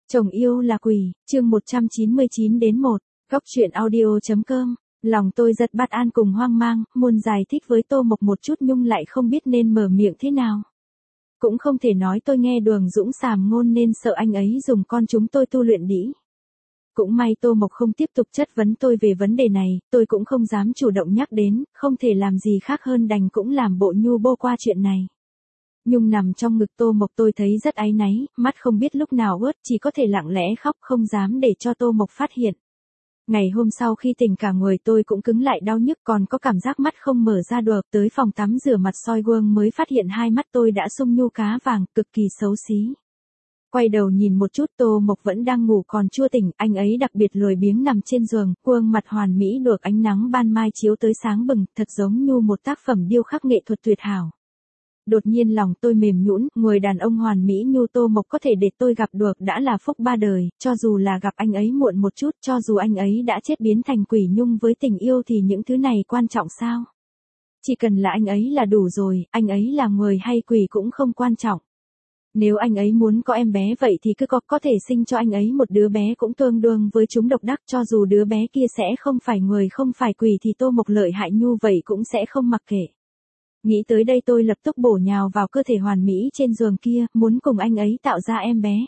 Chồng yêu là quỷ, chương 199 đến 1, góc truyện audio.com. Lòng tôi rất bất an cùng hoang mang, muốn giải thích với Tô Mộc một chút nhưng lại không biết nên mở miệng thế nào. Cũng không thể nói tôi nghe Đường Dũng sàm ngôn nên sợ anh ấy dùng con chúng tôi tu luyện đĩ. Cũng may Tô Mộc không tiếp tục chất vấn tôi về vấn đề này, tôi cũng không dám chủ động nhắc đến, không thể làm gì khác hơn đành cũng làm bộ nhu bô qua chuyện này. Nhung nằm trong ngực Tô Mộc tôi thấy rất áy náy, mắt không biết lúc nào ướt, chỉ có thể lặng lẽ khóc không dám để cho Tô Mộc phát hiện. Ngày hôm sau khi tỉnh cả người tôi cũng cứng lại đau nhức còn có cảm giác mắt không mở ra được, tới phòng tắm rửa mặt soi gương mới phát hiện hai mắt tôi đã sung nhu cá vàng, cực kỳ xấu xí. Quay đầu nhìn một chút Tô Mộc vẫn đang ngủ còn chưa tỉnh, anh ấy đặc biệt lười biếng nằm trên giường, gương mặt hoàn mỹ được ánh nắng ban mai chiếu tới sáng bừng, thật giống như một tác phẩm điêu khắc nghệ thuật tuyệt hảo. Đột nhiên lòng tôi mềm nhũn, người đàn ông hoàn mỹ như Tô Mộc có thể để tôi gặp được đã là phúc ba đời, cho dù là gặp anh ấy muộn một chút, cho dù anh ấy đã chết biến thành quỷ nhung với tình yêu thì những thứ này quan trọng sao? Chỉ cần là anh ấy là đủ rồi, anh ấy là người hay quỷ cũng không quan trọng. Nếu anh ấy muốn có em bé vậy thì cứ có thể sinh cho anh ấy một đứa bé cũng tương đương với chúng độc đắc, cho dù đứa bé kia sẽ không phải người không phải quỷ thì Tô Mộc lợi hại nhu vậy cũng sẽ không mặc kệ. Nghĩ tới đây tôi lập tức bổ nhào vào cơ thể hoàn mỹ trên giường kia, muốn cùng anh ấy tạo ra em bé.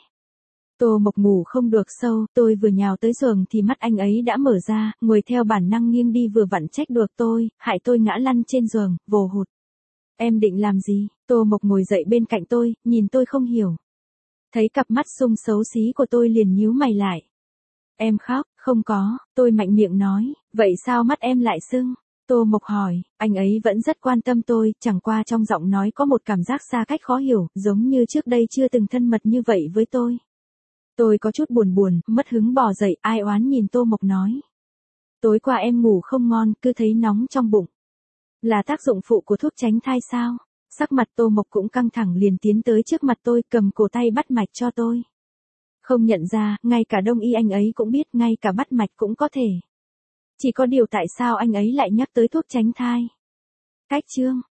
Tô Mộc ngủ không được sâu, tôi vừa nhào tới giường thì mắt anh ấy đã mở ra, người theo bản năng nghiêng đi vừa vặn trách được tôi, hại tôi ngã lăn trên giường, vồ hụt. Em định làm gì? Tô Mộc ngồi dậy bên cạnh tôi, nhìn tôi không hiểu. Thấy cặp mắt sung xấu xí của tôi liền nhíu mày lại. Em khóc, không có, tôi mạnh miệng nói, vậy sao mắt em lại sưng? Tô Mộc hỏi, anh ấy vẫn rất quan tâm tôi, chẳng qua trong giọng nói có một cảm giác xa cách khó hiểu, giống như trước đây chưa từng thân mật như vậy với tôi. Tôi có chút buồn, mất hứng bò dậy, ai oán nhìn Tô Mộc nói. Tối qua em ngủ không ngon, cứ thấy nóng trong bụng. Là tác dụng phụ của thuốc tránh thai sao? Sắc mặt Tô Mộc cũng căng thẳng liền tiến tới trước mặt tôi cầm cổ tay bắt mạch cho tôi. Không nhận ra, ngay cả đông y anh ấy cũng biết, ngay cả bắt mạch cũng có thể. Chỉ có điều tại sao anh ấy lại nhắc tới thuốc tránh thai? Cách chương,